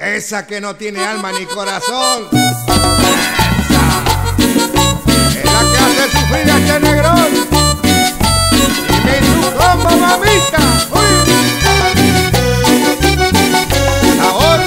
Esa que no tiene alma ni corazón. Esa es la que hace sufrir a este negrón. Dime tu combo, mamita. Uy. Sabor.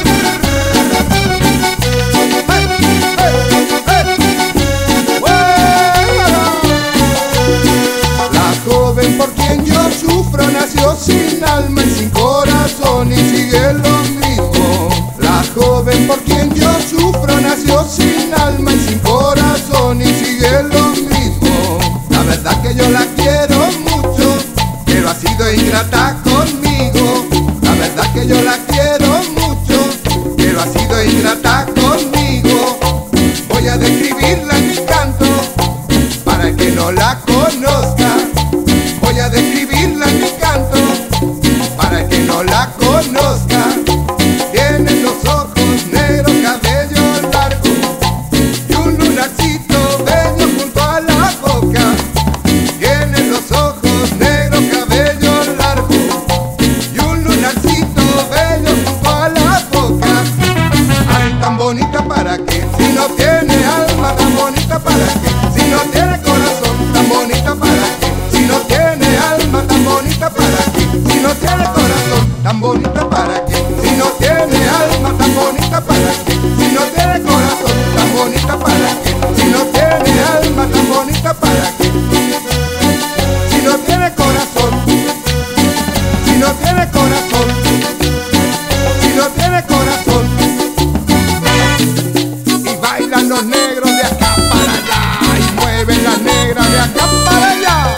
La joven por quien yo sufro nació sin alma y sin corazón y sigue lo mismo. La joven por quien yo sufro nació sin alma y sin corazón y sigue lo mismo. La verdad que yo la quiero mucho, pero ha sido ingrata conmigo. La verdad que yo la quiero mucho, pero ha sido ingrata conmigo. Voy a describirla en mi canto para el que no la conozca. Voy a describirla en mi canto para el que no la conozca. Tiene los ojos negros, cabello largo y un lunarcito bello junto a la boca. Tiene los ojos negros, cabello largo y un lunarcito bello junto a la boca. Ay, tan bonita para qué, si no tiene alma, tan bonita para qué, si no tiene corazón, tan bonita para qué, si no tiene alma, tan bonita para qué, si no tiene corazón, tan bonita para qué, si no tiene alma, tan bonita para qué, si no tiene corazón, tan bonita para qué, si no tiene alma, tan bonita para qué, si no tiene corazón, si no tiene corazón, si no tiene corazón. Y bailan los negros de acá para allá y mueven las negras de acá para allá.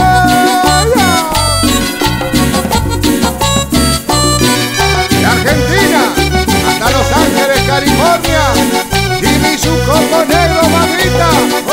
De Argentina hasta Los Ángeles, California, Jimmy su combo negro, mamita.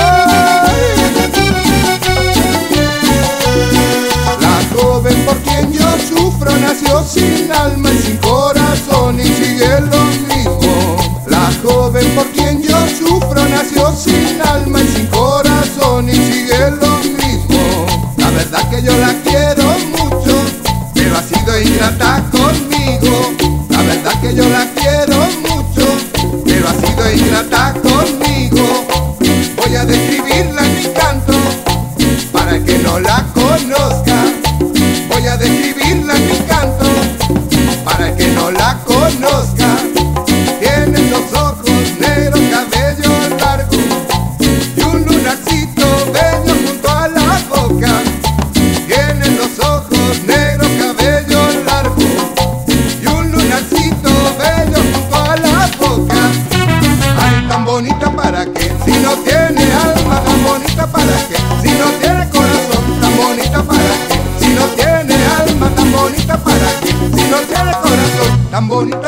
La joven por quien yo sufro nació sin alma y sin corazón y sigue lo mismo. La joven por quien yo sufro nació sin alma y sin corazón y sigue lo mismo. La verdad que yo la quiero mucho, pero ha sido ingrata conmigo. La verdad que yo la quiero mucho, pero ha sido ingrata conmigo. Voy a describirla en mi canto para el que no la conozca. Voy a describirla en mi canto para el que no la conozca. Tiene los ojos negros, cabello largo y un lunarcito bello junto a la boca. Tiene los ojos negros, cabello largo y un lunarcito bello junto a la boca. Ay, tan bonita para qué, si no tiene alma, tan bonita para qué, si no tiene corazón, tan bonita para qué, si no tiene alma, tan bonita para qué, si no tiene corazón, tan bonita.